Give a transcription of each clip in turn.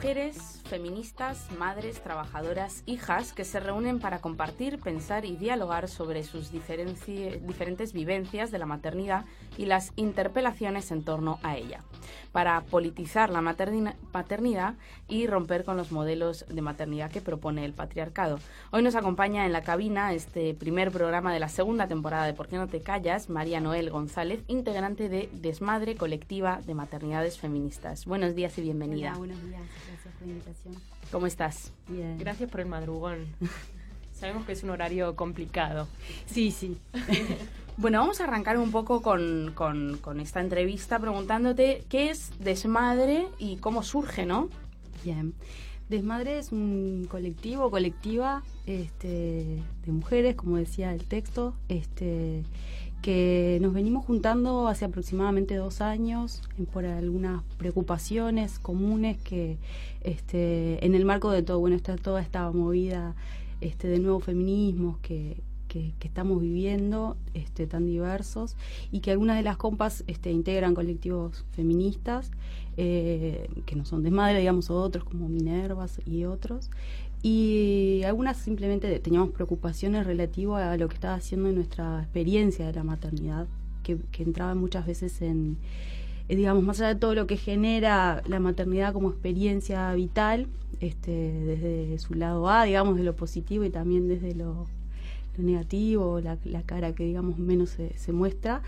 mujeres, feministas, madres, trabajadoras, hijas que se reúnen para compartir, pensar y dialogar sobre sus diferentes vivencias de la maternidad y las interpelaciones en torno a ella, para politizar la paternidad y romper con los modelos de maternidad que propone el patriarcado. Hoy nos acompaña en la cabina este primer programa de la segunda temporada de ¿Por qué no te callas? María Noel González, integrante de Desmadre, colectiva de maternidades feministas. Buenos días y bienvenida. Hola, buenos días. Gracias por la invitación. ¿Cómo estás? Bien. Gracias por el madrugón. Sabemos que es un horario complicado. Sí. Bueno, vamos a arrancar un poco con esta entrevista preguntándote qué es Desmadre y cómo surge, ¿no? Bien. Desmadre es un colectiva de mujeres, como decía el texto, que nos venimos juntando hace aproximadamente 2 años por algunas preocupaciones comunes que en el marco de todo, está toda esta movida de nuevos feminismos que estamos viviendo, tan diversos, y que algunas de las compas integran colectivos feministas que no son Desmadre, digamos, o otros como Minervas y otros. Y algunas simplemente teníamos preocupaciones relativas a lo que estaba haciendo en nuestra experiencia de la maternidad, que entraba muchas veces en, digamos, más allá de todo lo que genera la maternidad como experiencia vital, desde su lado A, digamos, de lo positivo, y también desde lo negativo, la cara que, digamos, menos se muestra,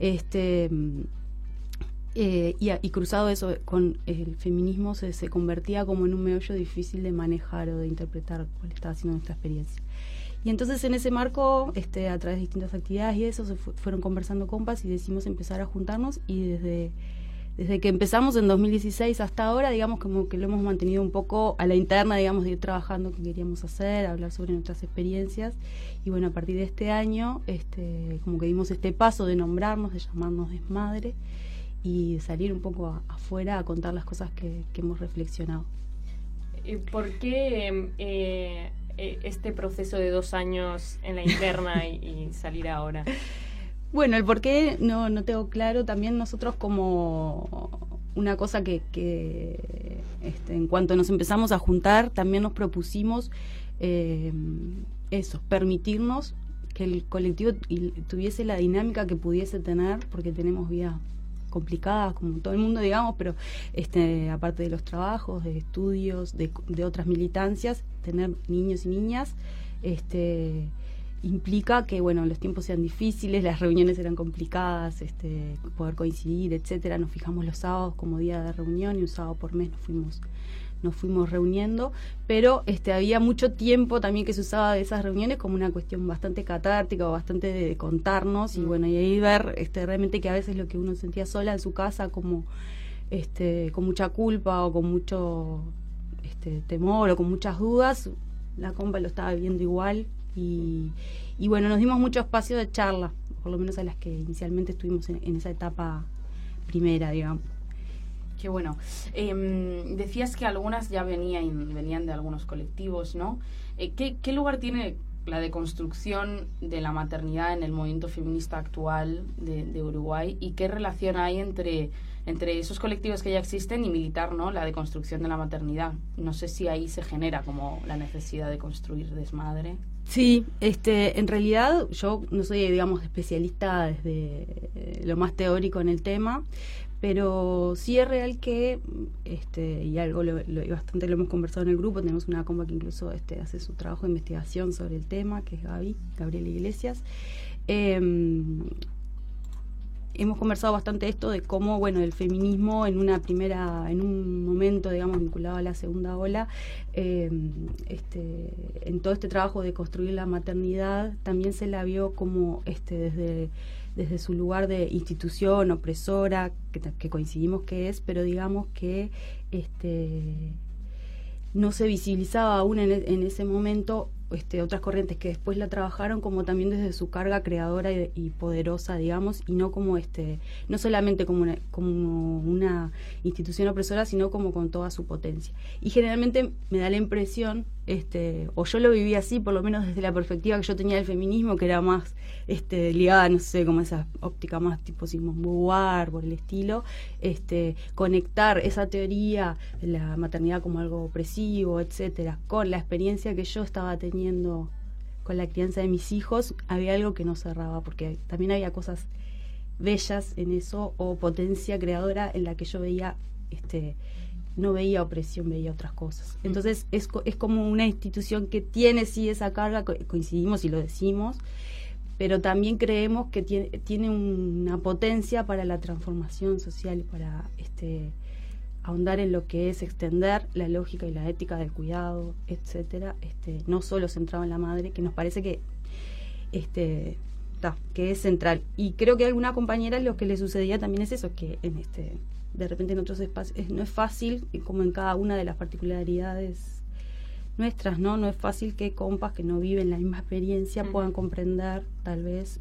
y cruzado eso con el feminismo se convertía como en un meollo difícil de manejar o de interpretar cuál estaba haciendo nuestra experiencia. Y entonces en ese marco, a través de distintas actividades y eso, se fueron conversando compas y decidimos empezar a juntarnos, y desde que empezamos en 2016 hasta ahora, digamos, como que lo hemos mantenido un poco a la interna, digamos, de ir trabajando qué queríamos hacer, hablar sobre nuestras experiencias. Y bueno, a partir de este año, como que dimos este paso de nombrarnos, de llamarnos Desmadre, y salir un poco afuera a contar las cosas que hemos reflexionado. ¿Por qué este proceso de 2 años en la interna y salir ahora? Bueno, el por qué no tengo claro. También nosotros, como una cosa que en cuanto nos empezamos a juntar, también nos propusimos permitirnos que el colectivo tuviese la dinámica que pudiese tener, porque tenemos vidas complicadas como todo el mundo, digamos, pero aparte de los trabajos, de estudios, de otras militancias, tener niños y niñas implica que, bueno, los tiempos sean difíciles, las reuniones eran complicadas, poder coincidir, etcétera. Nos fijamos los sábados como día de reunión, y un sábado por mes nos fuimos reuniendo, pero había mucho tiempo también que se usaba de esas reuniones como una cuestión bastante catártica o bastante de contarnos, y bueno, y ahí ver realmente que a veces lo que uno sentía sola en su casa, como con mucha culpa o con mucho temor o con muchas dudas, la compa lo estaba viviendo igual, y bueno, nos dimos mucho espacio de charla, por lo menos a las que inicialmente estuvimos en esa etapa primera, digamos. Qué bueno. Decías que algunas ya venían de algunos colectivos, ¿no? ¿Qué lugar tiene la deconstrucción de la maternidad en el movimiento feminista actual de Uruguay, y qué relación hay entre esos colectivos que ya existen y militar, ¿no?, la deconstrucción de la maternidad? No sé si ahí se genera como la necesidad de construir Desmadre. Sí, en realidad yo no soy, digamos, especialista desde lo más teórico en el tema, pero sí es real que, y algo bastante lo hemos conversado en el grupo, tenemos una compa que incluso hace su trabajo de investigación sobre el tema, que es Gabriela Iglesias. Hemos conversado bastante esto de cómo, bueno, el feminismo en un momento, digamos, vinculado a la segunda ola, en todo este trabajo de construir la maternidad, también se la vio como desde su lugar de institución opresora, que coincidimos que es, pero digamos que no se visibilizaba aún en ese momento otras corrientes que después la trabajaron como también desde su carga creadora y poderosa, digamos, y no como no solamente como una institución opresora, sino como con toda su potencia. Y generalmente me da la impresión o yo lo viví así, por lo menos desde la perspectiva que yo tenía del feminismo, que era más ligada, no sé, como esa óptica más tipo Simone Beauvoir, por el estilo, conectar esa teoría de la maternidad como algo opresivo, etcétera, con la experiencia que yo estaba teniendo con la crianza de mis hijos, había algo que no cerraba, porque también había cosas bellas en eso, o potencia creadora en la que yo veía, no veía opresión, veía otras cosas. Entonces es como una institución que tiene sí esa carga, coincidimos y lo decimos, pero también creemos que tiene una potencia para la transformación social y para ahondar en lo que es extender la lógica y la ética del cuidado, etcétera, no solo centrado en la madre, que nos parece que que es central. Y creo que a alguna compañera lo que le sucedía también es eso, que de repente en otros espacios no es fácil, como en cada una de las particularidades nuestras, no es fácil que compas que no viven la misma experiencia puedan comprender tal vez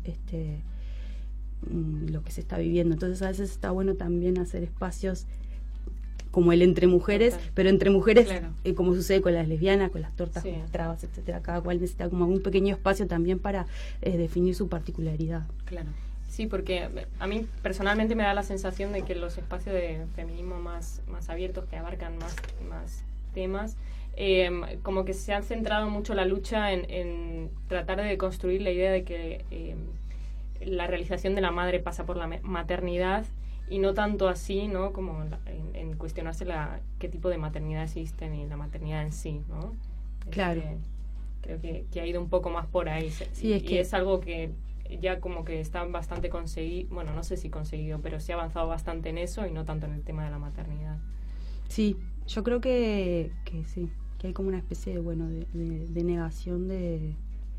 lo que se está viviendo. Entonces a veces está bueno también hacer espacios como el entre mujeres, pero entre mujeres, claro, como sucede con las lesbianas, con las tortas, con las trabas, etcétera. Cada cual necesita como un pequeño espacio también para definir su particularidad. Claro. Sí, porque a mí personalmente me da la sensación de que los espacios de feminismo más abiertos, que abarcan más temas, como que se han centrado mucho la lucha en tratar de construir la idea de que la realización de la madre pasa por la maternidad, y no tanto así, ¿no? Como en cuestionarse qué tipo de maternidad existe y la maternidad en sí, ¿no? Claro. Creo que ha ido un poco más por ahí. Sí, y es algo que ya como que está bastante conseguido, bueno, no sé si conseguido, pero sí ha avanzado bastante en eso y no tanto en el tema de la maternidad. Sí, yo creo que sí, que hay como una especie de negación de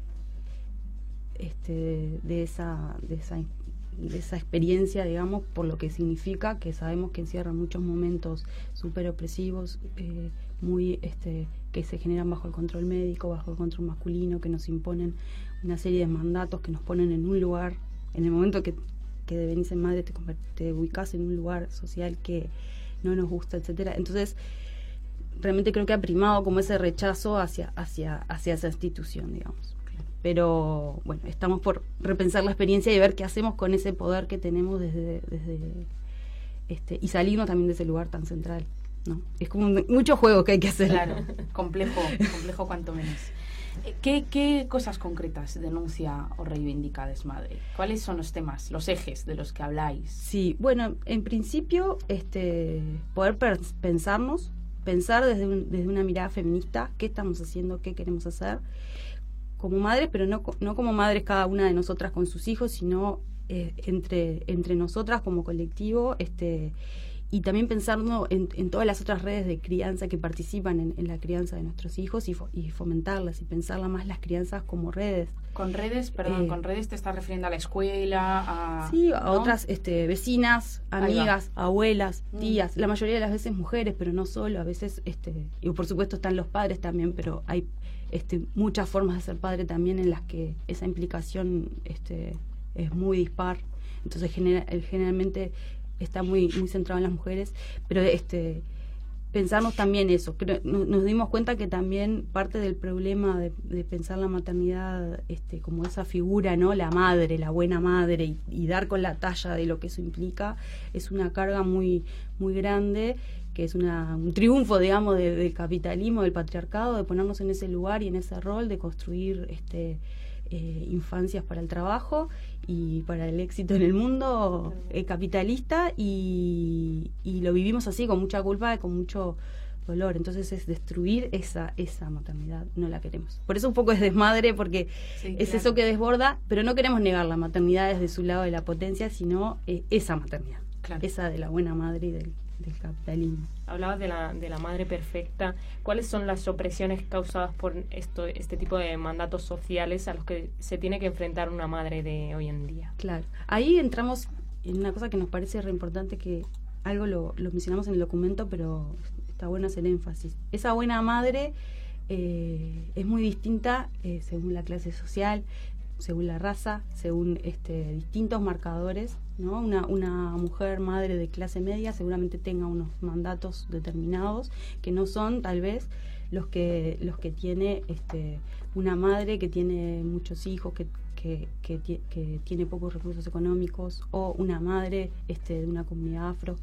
esa experiencia, digamos, por lo que significa, que sabemos que encierra muchos momentos súper opresivos, muy que se generan bajo el control médico, bajo el control masculino, que nos imponen una serie de mandatos, que nos ponen en un lugar, en el momento que devenís en madre te ubicás en un lugar social que no nos gusta, etcétera. Entonces realmente creo que ha primado como ese rechazo hacia esa institución, digamos. Pero bueno, estamos por repensar la experiencia y ver qué hacemos con ese poder que tenemos desde y salirnos también de ese lugar tan central, ¿no? Es como mucho juego que hay que hacer. Claro, complejo cuanto menos. ¿Qué cosas concretas denuncia o reivindica Desmadre? ¿Cuáles son los temas, los ejes de los que habláis? Sí, bueno, en principio poder pensar desde una mirada feminista qué estamos haciendo, qué queremos hacer como madres, pero no como madres cada una de nosotras con sus hijos, sino entre nosotras como colectivo, y también pensando en todas las otras redes de crianza que participan en la crianza de nuestros hijos y fomentarlas y pensarla más las crianzas como redes. Con redes, con redes te estás refiriendo a la escuela, sí, a otras vecinas, amigas, abuelas, tías, la mayoría de las veces mujeres, pero no solo, a veces, y por supuesto están los padres también, pero hay muchas formas de ser padre también en las que esa implicación es muy dispar, entonces generalmente está muy centrado en las mujeres, pero pensarnos también eso. Nos dimos cuenta que también parte del problema de pensar la maternidad como esa figura, ¿no? La madre, la buena madre, y dar con la talla de lo que eso implica, es una carga muy, muy grande, que es un triunfo, digamos, del capitalismo, del patriarcado, de ponernos en ese lugar y en ese rol, de construir infancias para el trabajo y para el éxito en el mundo capitalista, y lo vivimos así, con mucha culpa y con mucho dolor. Entonces es destruir esa maternidad, no la queremos. Por eso un poco es Desmadre, porque sí, es claro, eso que desborda, pero no queremos negar la maternidad desde su lado de la potencia, sino esa maternidad, claro, esa de la buena madre y del capitalismo. Hablabas de la madre perfecta. ¿Cuáles son las opresiones causadas por este tipo de mandatos sociales a los que se tiene que enfrentar una madre de hoy en día? Claro, ahí entramos en una cosa que nos parece re importante, que algo lo mencionamos en el documento, pero está bueno hacer énfasis. Esa buena madre es muy distinta según la clase social. según la raza, según distintos marcadores, ¿no? Una mujer madre de clase media seguramente tenga unos mandatos determinados que no son tal vez los que tiene una madre que tiene muchos hijos, que tiene pocos recursos económicos, o una madre de una comunidad afro.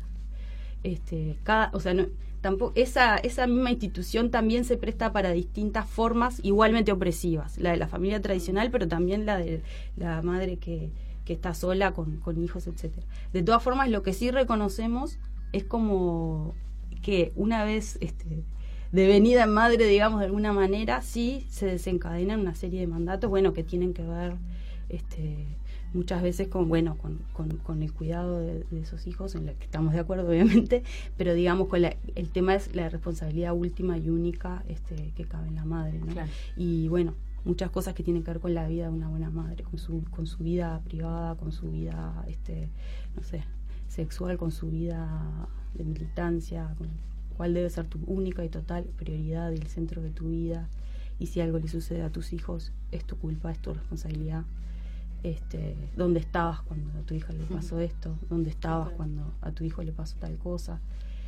Tampoco esa misma institución también se presta para distintas formas igualmente opresivas, la de la familia tradicional, pero también la de la madre que está sola con hijos, etcétera. De todas formas, lo que sí reconocemos es como que una vez devenida en madre, digamos, de alguna manera, sí se desencadenan una serie de mandatos, que tienen que ver muchas veces con el cuidado de esos hijos, en lo que estamos de acuerdo obviamente, pero digamos el tema es la responsabilidad última y única que cabe en la madre, ¿no? Claro. Y muchas cosas que tienen que ver con la vida de una buena madre, con su vida privada, con su vida sexual, con su vida de militancia, con cuál debe ser tu única y total prioridad y el centro de tu vida, y si algo le sucede a tus hijos es tu culpa, es tu responsabilidad. ¿Dónde estabas cuando a tu hija le pasó esto? ¿Dónde estabas cuando a tu hijo le pasó tal cosa?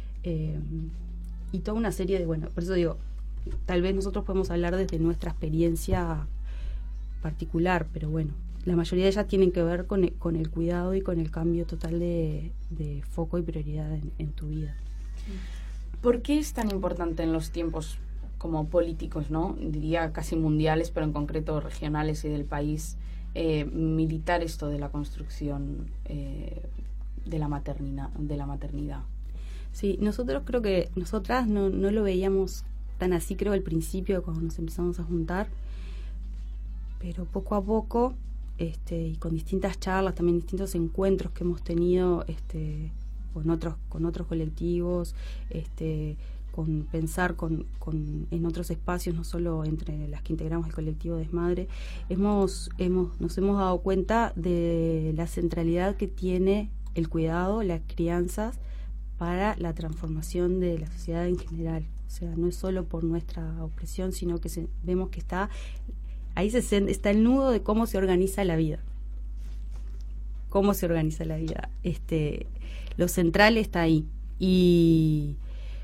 Y toda una serie de, por eso digo, tal vez nosotros podemos hablar desde nuestra experiencia particular, pero la mayoría de ellas tienen que ver con el cuidado y con el cambio total de foco y prioridad en tu vida. ¿Por qué es tan importante en los tiempos como políticos, ¿no? Diría casi mundiales, pero en concreto regionales y del país, militar esto de la construcción de la maternidad? Sí, nosotros creo que nosotras no lo veíamos tan así, creo, al principio cuando nos empezamos a juntar, pero poco a poco y con distintas charlas, también distintos encuentros que hemos tenido con otros colectivos, con pensar en otros espacios, no solo entre las que integramos el colectivo Desmadre, nos hemos dado cuenta de la centralidad que tiene el cuidado, las crianzas, para la transformación de la sociedad en general. O sea, no es solo por nuestra opresión, sino que vemos que está el nudo de cómo se organiza la vida. Cómo se organiza la vida. Lo central está ahí. Y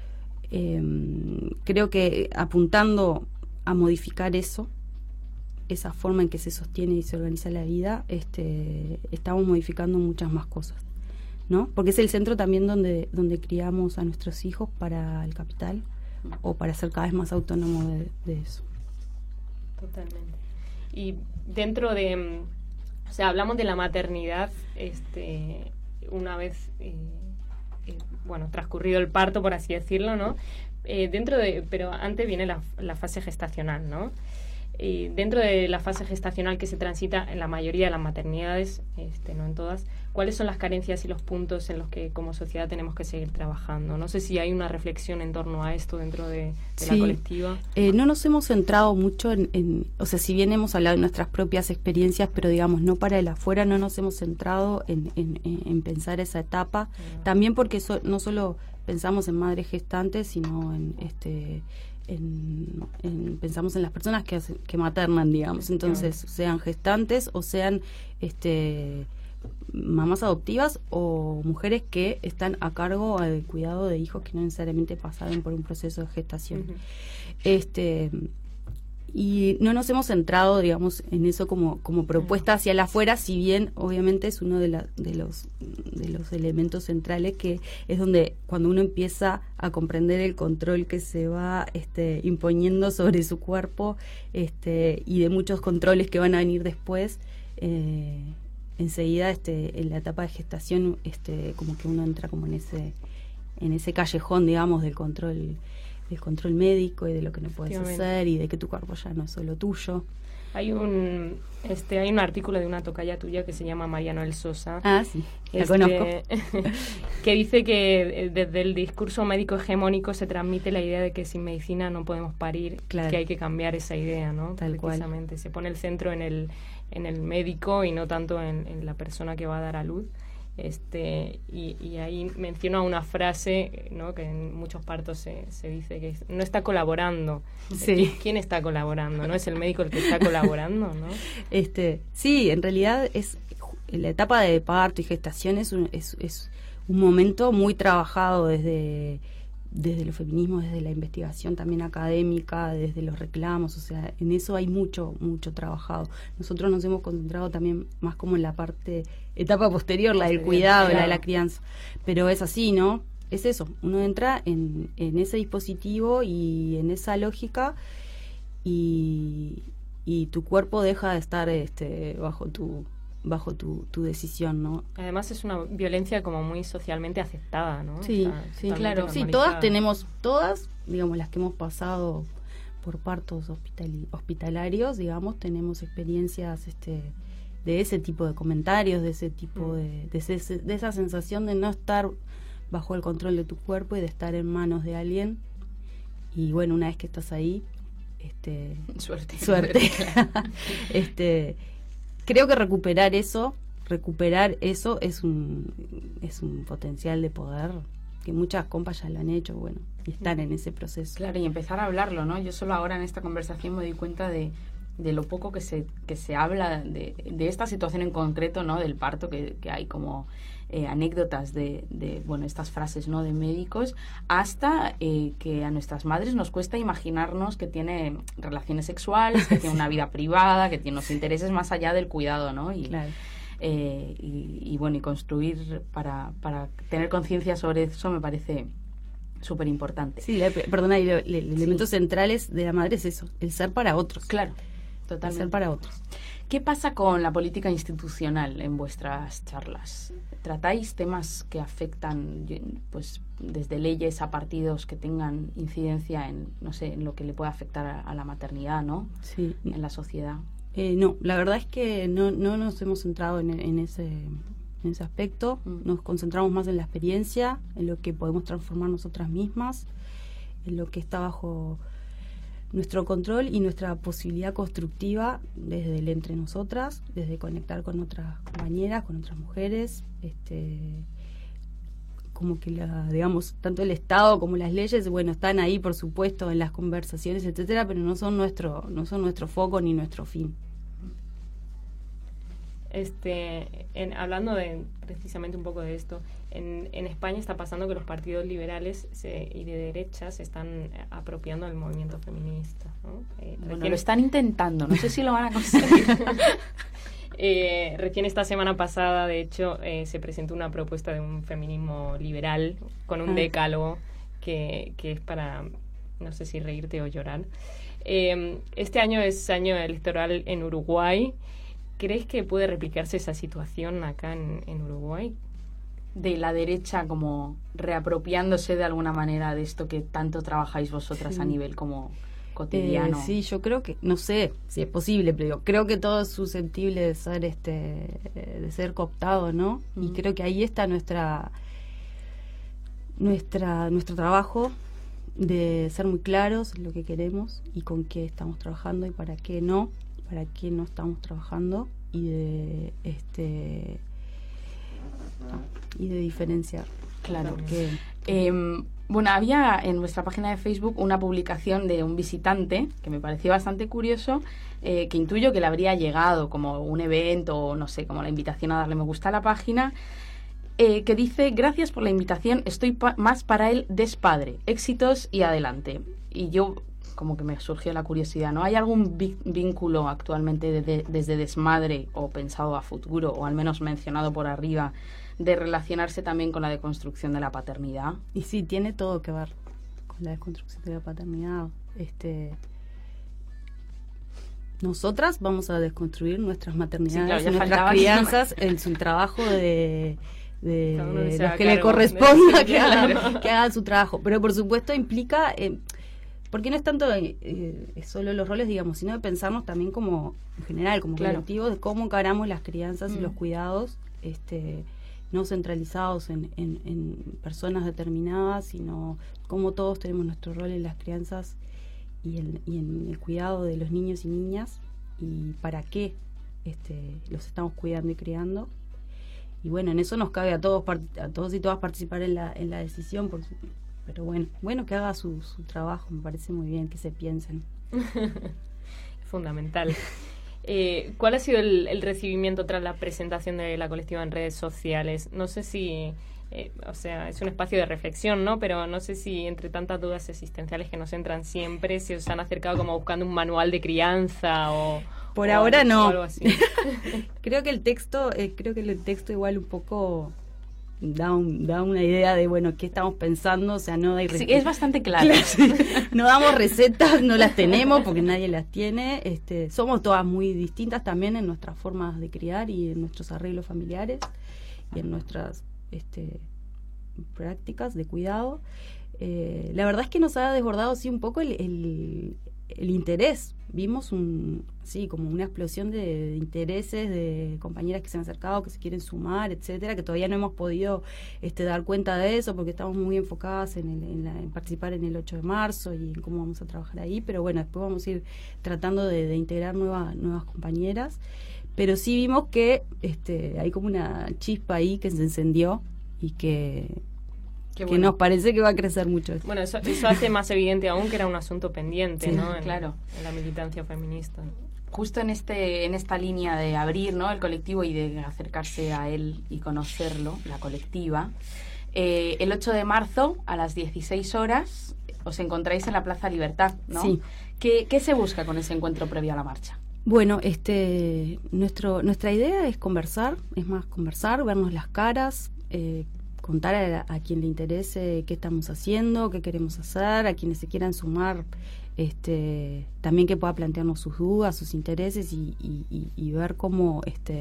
creo que apuntando a modificar esa forma en que se sostiene y se organiza la vida, estamos modificando muchas más cosas, ¿no? Porque es el centro también donde criamos a nuestros hijos para el capital o para ser cada vez más autónomos de eso. Totalmente. Y dentro de, hablamos de la maternidad, una vez, transcurrido el parto, por así decirlo, ¿no? Pero antes viene la fase gestacional, ¿no? Dentro de la fase gestacional que se transita en la mayoría de las maternidades, no en todas, ¿cuáles son las carencias y los puntos en los que como sociedad tenemos que seguir trabajando? No sé si hay una reflexión en torno a esto dentro de la colectiva. No nos hemos centrado mucho si bien hemos hablado de nuestras propias experiencias, pero digamos, no para el afuera, no nos hemos centrado en pensar esa etapa. También porque no solo pensamos en madres gestantes, sino pensamos en las personas que maternan, digamos. Entonces, sean gestantes o sean mamás adoptivas o mujeres que están a cargo del cuidado de hijos que no necesariamente pasaron por un proceso de gestación. Y no nos hemos centrado, digamos, en eso como propuesta hacia el afuera, si bien obviamente es uno de los elementos centrales, que es donde cuando uno empieza a comprender el control que se va imponiendo sobre su cuerpo, y de muchos controles que van a venir después, enseguida en la etapa de gestación, como que uno entra como en ese callejón, digamos, del control médico y de lo que no puedes hacer y de que tu cuerpo ya no es solo tuyo. Hay un artículo de una tocaya tuya que se llama María Noel Sosa. Ah, sí, la conozco. Que dice que desde el discurso médico hegemónico se transmite la idea de que sin medicina no podemos parir, claro, que hay que cambiar esa idea, ¿no? Tal precisamente cual. Se pone el centro en el médico y no tanto en la persona que va a dar a luz. Y ahí menciona una frase, ¿no?, que en muchos partos se dice que no está colaborando. Sí. ¿Quién está colaborando? ¿No es el médico el que está colaborando, no? Sí, en realidad es la etapa de parto y gestación es un momento muy trabajado desde los feminismos, desde la investigación también académica, desde los reclamos, o sea, en eso hay mucho trabajado. Nosotros nos hemos concentrado también más como en la etapa posterior, la del cuidado, la de la crianza, pero es así, ¿no? Es eso, uno entra en ese dispositivo y en esa lógica y tu cuerpo deja de estar bajo tu decisión, ¿no? Además es una violencia como muy socialmente aceptada, ¿no? Sí, sí, claro. Sí, todas, digamos, las que hemos pasado por partos hospitalarios, digamos, tenemos experiencias de ese tipo de comentarios, de ese tipo de esa sensación de no estar bajo el control de tu cuerpo y de estar en manos de alguien. Y bueno, una vez que estás ahí, suerte. Creo que recuperar eso es un potencial de poder que muchas compas ya lo han hecho, bueno, y están en ese proceso. Claro, y empezar a hablarlo, ¿no? Yo solo ahora en esta conversación me doy cuenta de lo poco que se habla de esta situación en concreto, ¿no? Del parto, que hay como anécdotas de estas frases, ¿no?, de médicos, hasta que a nuestras madres nos cuesta imaginarnos que tiene relaciones sexuales, que tiene una vida privada, que tiene unos intereses más allá del cuidado, ¿no? Y, claro. Y construir para tener conciencia sobre eso me parece súper importante. Sí, el elemento centrales de la madre es eso, el ser para otros. Claro, totalmente. El ser para otros. ¿Qué pasa con la política institucional en vuestras charlas? ¿Tratáis temas que afectan, pues, desde leyes a partidos que tengan incidencia en, no sé, en lo que le puede afectar a la maternidad, ¿no? Sí. En la sociedad. No, la verdad es que no nos hemos centrado en ese aspecto. Nos concentramos más en la experiencia, en lo que podemos transformar nosotras mismas, en lo que está bajo nuestro control y nuestra posibilidad constructiva desde el entre nosotras, desde conectar con otras compañeras, con otras mujeres, como que digamos, tanto el Estado como las leyes, bueno, están ahí por supuesto en las conversaciones, etcétera, pero no son nuestro foco ni nuestro fin. Hablando precisamente un poco de esto, en España está pasando que los partidos liberales y de derecha se están apropiando del movimiento feminista, ¿no? Lo están intentando, no sé si lo van a conseguir. Recién esta semana pasada, de hecho, se presentó una propuesta de un feminismo liberal con un decálogo que es para, no sé si reírte o llorar. Este año es año electoral en Uruguay. ¿Crees que puede replicarse esa situación acá en Uruguay? De la derecha como reapropiándose de alguna manera de esto que tanto trabajáis vosotras a nivel como cotidiano. Sí, yo creo que, no sé si es posible, pero creo que todo es susceptible de ser cooptado, ¿no? Y creo que ahí está nuestro trabajo de ser muy claros en lo que queremos y con qué estamos trabajando y para qué no estamos trabajando y de diferenciar. Claro. Bueno, había en vuestra página de Facebook una publicación de un visitante que me pareció bastante curioso, que intuyo que le habría llegado como un evento o no sé, como la invitación a darle me gusta a la página, que dice: gracias por la invitación, estoy más para el despadre, éxitos y adelante. Y yo como que me surgió la curiosidad, ¿no? ¿Hay algún vínculo actualmente desde Desmadre o pensado a futuro, o al menos mencionado por arriba, de relacionarse también con la deconstrucción de la paternidad? Y sí, tiene todo que ver con la desconstrucción de la paternidad. Nosotras vamos a desconstruir nuestras maternidades, sí, claro, nuestras crianzas, el trabajo de los que le corresponda que hagan su trabajo. Pero por supuesto implica... porque no es tanto solo los roles, digamos, sino de pensarnos también como, en general, como colectivo, de cómo encaramos las crianzas y los cuidados, no centralizados en personas determinadas, sino cómo todos tenemos nuestro rol en las crianzas y en el cuidado de los niños y niñas, y para qué los estamos cuidando y criando. bueno, en eso nos cabe a todos y todas participar en la decisión, pero bueno, que haga su trabajo, me parece muy bien que se piensen. Fundamental. ¿Cuál ha sido el recibimiento tras la presentación de la colectiva en redes sociales? No sé si, es un espacio de reflexión, ¿no? Pero no sé si entre tantas dudas existenciales que nos entran siempre, si os han acercado como buscando un manual de crianza o... Por ahora no. Algo así. Creo que el texto igual un poco da una idea de, bueno, qué estamos pensando, o sea, no hay sí, es bastante claro. No damos recetas, no las tenemos porque nadie las tiene. Somos todas muy distintas también en nuestras formas de criar y en nuestros arreglos familiares y en nuestras prácticas de cuidado. La verdad es que nos ha desbordado sí un poco el interés. Vimos como una explosión de intereses de compañeras que se han acercado, que se quieren sumar, etcétera, que todavía no hemos podido dar cuenta de eso porque estamos muy enfocadas en participar en el 8 de marzo y en cómo vamos a trabajar ahí, pero bueno, después vamos a ir tratando de integrar nuevas compañeras, pero sí vimos que hay como una chispa ahí que se encendió y que nos parece que va a crecer mucho esto. Bueno, eso hace más evidente aún que era un asunto pendiente, sí, ¿no? Claro. En la militancia feminista. Justo en esta línea de abrir, ¿no?, el colectivo y de acercarse a él y conocerlo, la colectiva, el 8 de marzo a las 16 horas os encontráis en la Plaza Libertad, ¿no? Sí. ¿Qué se busca con ese encuentro previo a la marcha? Bueno, nuestra idea es conversar, vernos las caras, contar a quien le interese qué estamos haciendo, qué queremos hacer, a quienes se quieran sumar, también que pueda plantearnos sus dudas, sus intereses y ver cómo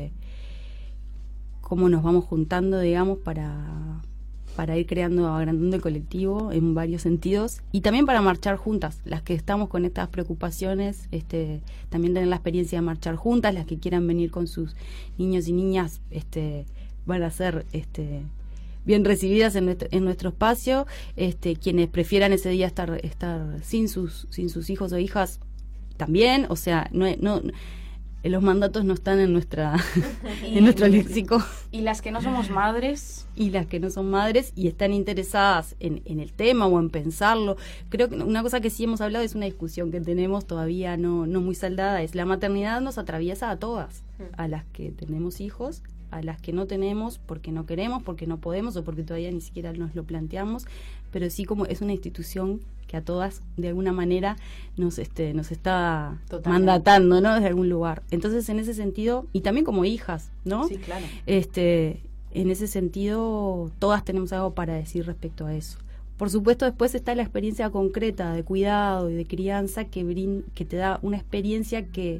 nos vamos juntando, digamos, para ir agrandando el colectivo en varios sentidos y también para marchar juntas, las que estamos con estas preocupaciones, también tener la experiencia de marchar juntas, las que quieran venir con sus niños y niñas, van a ser bien recibidas en nuestro espacio, quienes prefieran ese día estar sin sus hijos o hijas también, o sea, no los mandatos no están en nuestro léxico. ¿Y las que no somos madres? Y las que no son madres y están interesadas en el tema o en pensarlo. Creo que una cosa que sí hemos hablado es una discusión que tenemos todavía no muy saldada, es la maternidad nos atraviesa a todas, a las que tenemos hijos, a las que no tenemos porque no queremos, porque no podemos o porque todavía ni siquiera nos lo planteamos, pero sí como es una institución que a todas de alguna manera nos está Totalmente. Mandatando, ¿no?, desde algún lugar. Entonces, en ese sentido, y también como hijas, ¿no? Sí, claro. En ese sentido, todas tenemos algo para decir respecto a eso. Por supuesto, después está la experiencia concreta de cuidado y de crianza que te da una experiencia que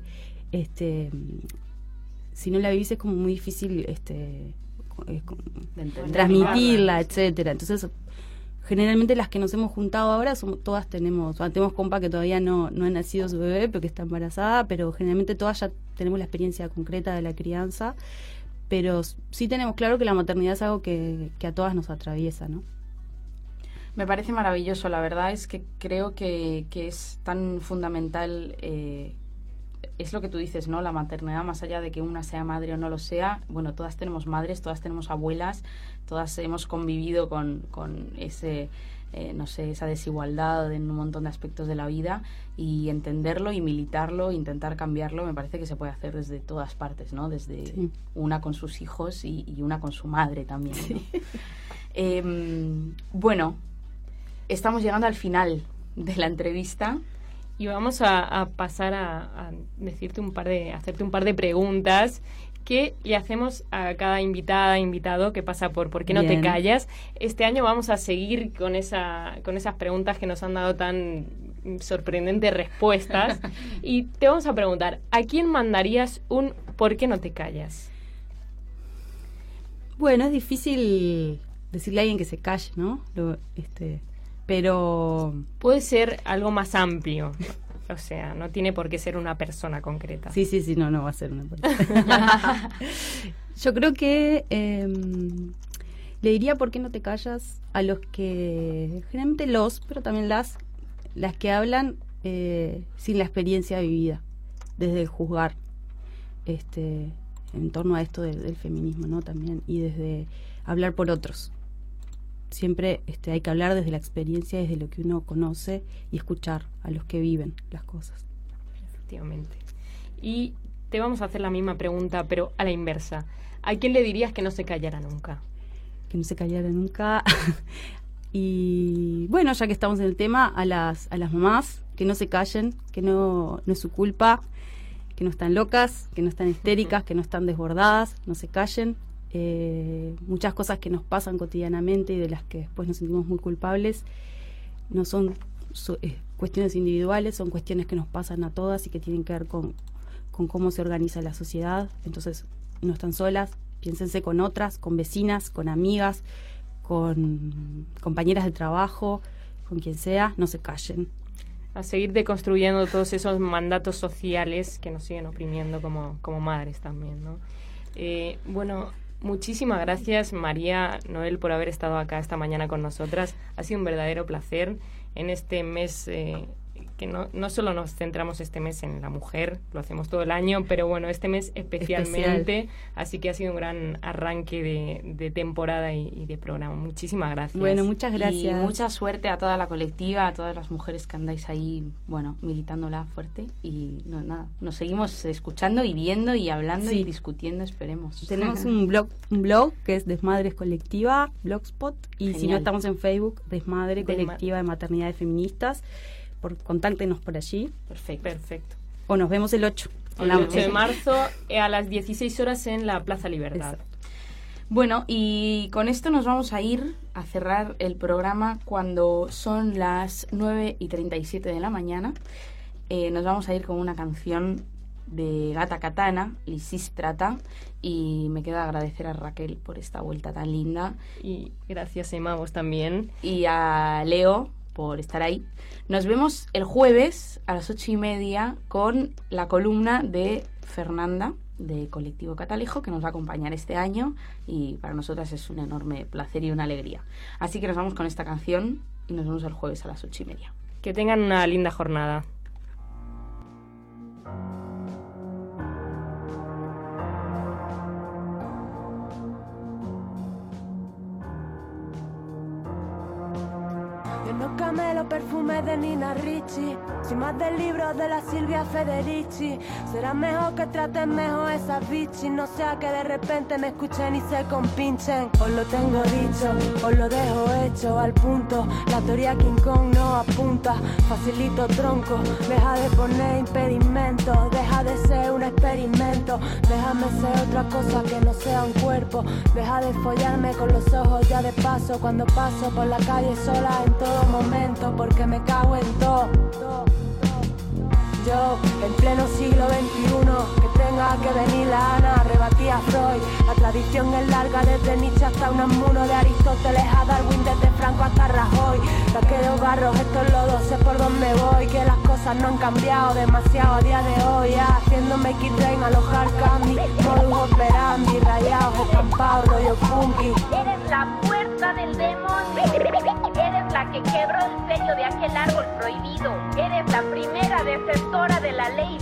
si no la vivís es como muy difícil transmitirla, etcétera. Entonces, generalmente las que nos hemos juntado ahora todas tenemos compa que todavía no ha nacido su bebé porque está embarazada, pero generalmente todas ya tenemos la experiencia concreta de la crianza, pero sí tenemos claro que la maternidad es algo que a todas nos atraviesa, ¿no? Me parece maravilloso, la verdad es que creo que es tan fundamental. Es lo que tú dices, ¿no? La maternidad, más allá de que una sea madre o no lo sea, bueno, todas tenemos madres, todas tenemos abuelas, todas hemos convivido con esa desigualdad en un montón de aspectos de la vida, y entenderlo y militarlo, intentar cambiarlo, me parece que se puede hacer desde todas partes, ¿no? Desde una con sus hijos y una con su madre también, ¿no? Sí. Bueno, estamos llegando al final de la entrevista. Y vamos a pasar a hacerte un par de preguntas que le hacemos a cada invitado que pasa por ¿Por qué no te callas? Este año vamos a seguir con esas preguntas que nos han dado tan sorprendentes respuestas. Y te vamos a preguntar, ¿a quién mandarías un ¿por qué no te callas? Bueno, es difícil decirle a alguien que se calle, ¿no? Pero puede ser algo más amplio, o sea, no tiene por qué ser una persona concreta. Sí, no va a ser una persona. Yo creo que le diría ¿por qué no te callas? A los que, generalmente pero también las que hablan sin la experiencia vivida, desde el juzgar. en torno a esto del feminismo, ¿no? También, y desde hablar por otros. Siempre hay que hablar desde la experiencia, desde lo que uno conoce y escuchar a los que viven las cosas. Efectivamente. Y te vamos a hacer la misma pregunta, pero a la inversa. ¿A quién le dirías que no se callara nunca? Que no se callara nunca. Y bueno, ya que estamos en el tema, a las mamás, que no se callen, que no es su culpa, que no están locas, que no están histéricas, que no están desbordadas, no se callen. Muchas cosas que nos pasan cotidianamente y de las que después nos sentimos muy culpables no son cuestiones individuales, son cuestiones que nos pasan a todas y que tienen que ver con cómo se organiza la sociedad. Entonces no están solas, piénsense con otras, con vecinas, con amigas, con compañeras de trabajo, con quien sea, no se callen. A seguir deconstruyendo todos esos mandatos sociales que nos siguen oprimiendo como madres también, ¿no? Bueno, muchísimas gracias, María Noel, por haber estado acá esta mañana con nosotras. Ha sido un verdadero placer en este mes que no solo nos centramos este mes en la mujer, lo hacemos todo el año, pero bueno, este mes especialmente, así que ha sido un gran arranque de temporada y de programa. Muchísimas gracias. Bueno, muchas gracias. Y mucha suerte a toda la colectiva, a todas las mujeres que andáis ahí, bueno, militándola fuerte. Y nada, nos seguimos escuchando y viendo y hablando y discutiendo, esperemos. Tenemos un blog que es Desmadres Colectiva, Blogspot, y Genial. Si no, estamos en Facebook, Desmadre Colectiva de Maternidades Feministas. Contáctenos por allí. Perfecto. O nos vemos el 8. El 8 de marzo a las 16 horas en la Plaza Libertad. Exacto. Bueno, y con esto nos vamos a ir a cerrar el programa cuando son las 9:37 de la mañana. Nos vamos a ir con una canción de Gata Katana, Lisístrata, y me queda agradecer a Raquel por esta vuelta tan linda. Y gracias, Emma, a vos también. Y a Leo por estar ahí. Nos vemos el jueves a las 8:30 con la columna de Fernanda de Colectivo Catalejo, que nos va a acompañar este año y para nosotras es un enorme placer y una alegría. Así que nos vamos con esta canción y nos vemos el jueves a las 8:30. Que tengan una linda jornada. No camelo perfume de Nina Ricci, sin más del libro de la Silvia Federici. Será mejor que traten mejor esas bichis, no sea que de repente me escuchen y se compinchen. Os lo tengo dicho, os lo dejo hecho al punto. La teoría King Kong no apunta, facilito tronco. Deja de poner impedimentos, deja de ser un experimento. Déjame ser otra cosa que no sea un cuerpo. Deja de follarme con los ojos ya de paso cuando paso por la calle sola en todo momento, porque me cago en todo. Yo, en pleno siglo XXI, que tenga que venir la Ana, rebatí a Freud. La tradición es larga, desde Nietzsche hasta Unamuno, de Aristóteles a Darwin, desde Franco hasta Rajoy. De aquellos barros, estos lodos, sé por dónde voy, que las cosas no han cambiado demasiado a día de hoy. Haciéndome X-Train, alojar candy, modus operandi, rayados, estampados, rollo funky. Eres la fuerza del demonio. Eres la que quebró el sello de aquel árbol prohibido. Eres la primera desertora de la ley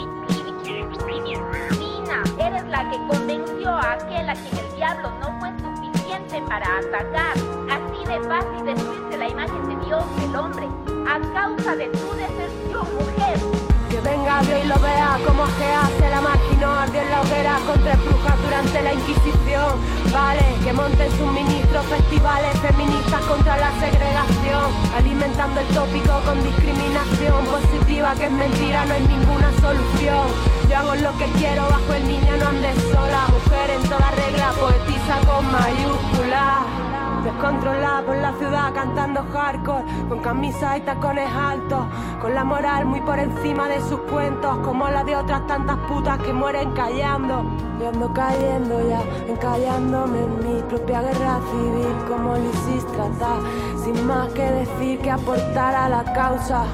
divina. Eres la que convenció a aquel a quien el diablo no fue suficiente para atacar. Así de fácil destruirse la imagen de Dios, el hombre, a causa de tu deserción, mujer. Que venga Dios y lo vea como se hace la máquina, ardió en la hoguera con 3 brujas durante la Inquisición. Vale, que monten sus ministros, festivales feministas contra la segregación, alimentando el tópico con discriminación positiva, que es mentira, no hay ninguna solución. Yo hago lo que quiero bajo el niño, no andes sola. Mujer en toda regla, poetisa con mayúsculas. Descontrolada por la ciudad cantando hardcore, con camisas y tacones altos, con la moral muy por encima de sus cuentos, como la de otras tantas putas que mueren callando. Yo ando cayendo ya, encallándome en mi propia guerra civil, como Lisístrata, sin más que decir que aportar a la causa.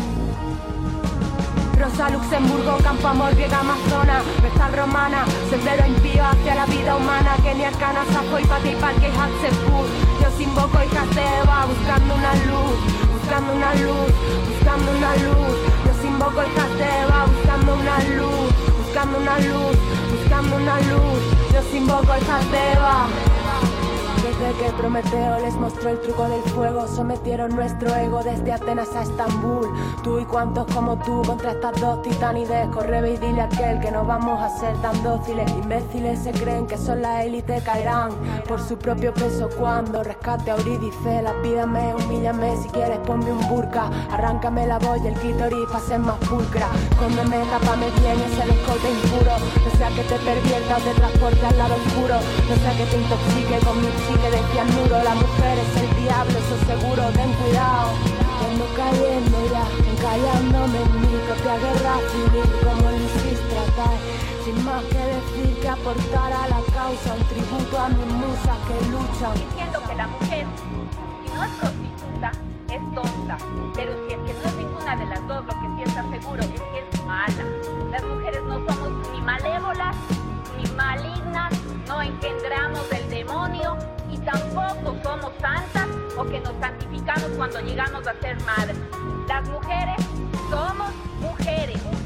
Rosa Luxemburgo, Campo Amor, Griega Amazona, Vestal Romana, sendero impío hacia la vida humana, Kenia Arcana, Safo y Pati Parque y Hatshepsut. Yo os invoco, hijas de Eva, buscando una luz, buscando una luz, buscando una luz. Yo os invoco, hijas de Eva, buscando una luz, buscando una luz, buscando buscando una luz, yo invoco el Jateba. Desde que Prometeo les mostró el truco del fuego, sometieron nuestro ego desde Atenas a Estambul. Tú y cuantos como tú contra estas dos titanides. Corre ve y dile a aquel que no vamos a ser tan dóciles. Imbéciles se creen que son la élite, caerán por su propio peso cuando rescate a Eurídice. Lapídame, humíllame, si quieres ponme un burka. Arráncame la voz y el clítoris pa' ser más pulcra. Cóndeme, tápame bien ese descote impuro. No sea que te pervierta o te transporte al lado oscuro. No sea que te intoxique con mi que decía el muro, la mujer es el diablo, eso seguro, ten cuidado. Vengo cayendo ya, encallándome en mi propia guerra civil, como lo hiciste acá. Sin más que decir que aportar a la causa, un tributo a mis musas que luchan. Diciendo que la mujer, si no es prostituta, es tonta. Pero si es que no es ninguna de las dos, lo que sí está seguro es que es mala. Las mujeres no somos ni malévolas, ni malignas, no engendramos del demonio. Y tampoco somos santas o que nos santificamos cuando llegamos a ser madres. Las mujeres somos mujeres.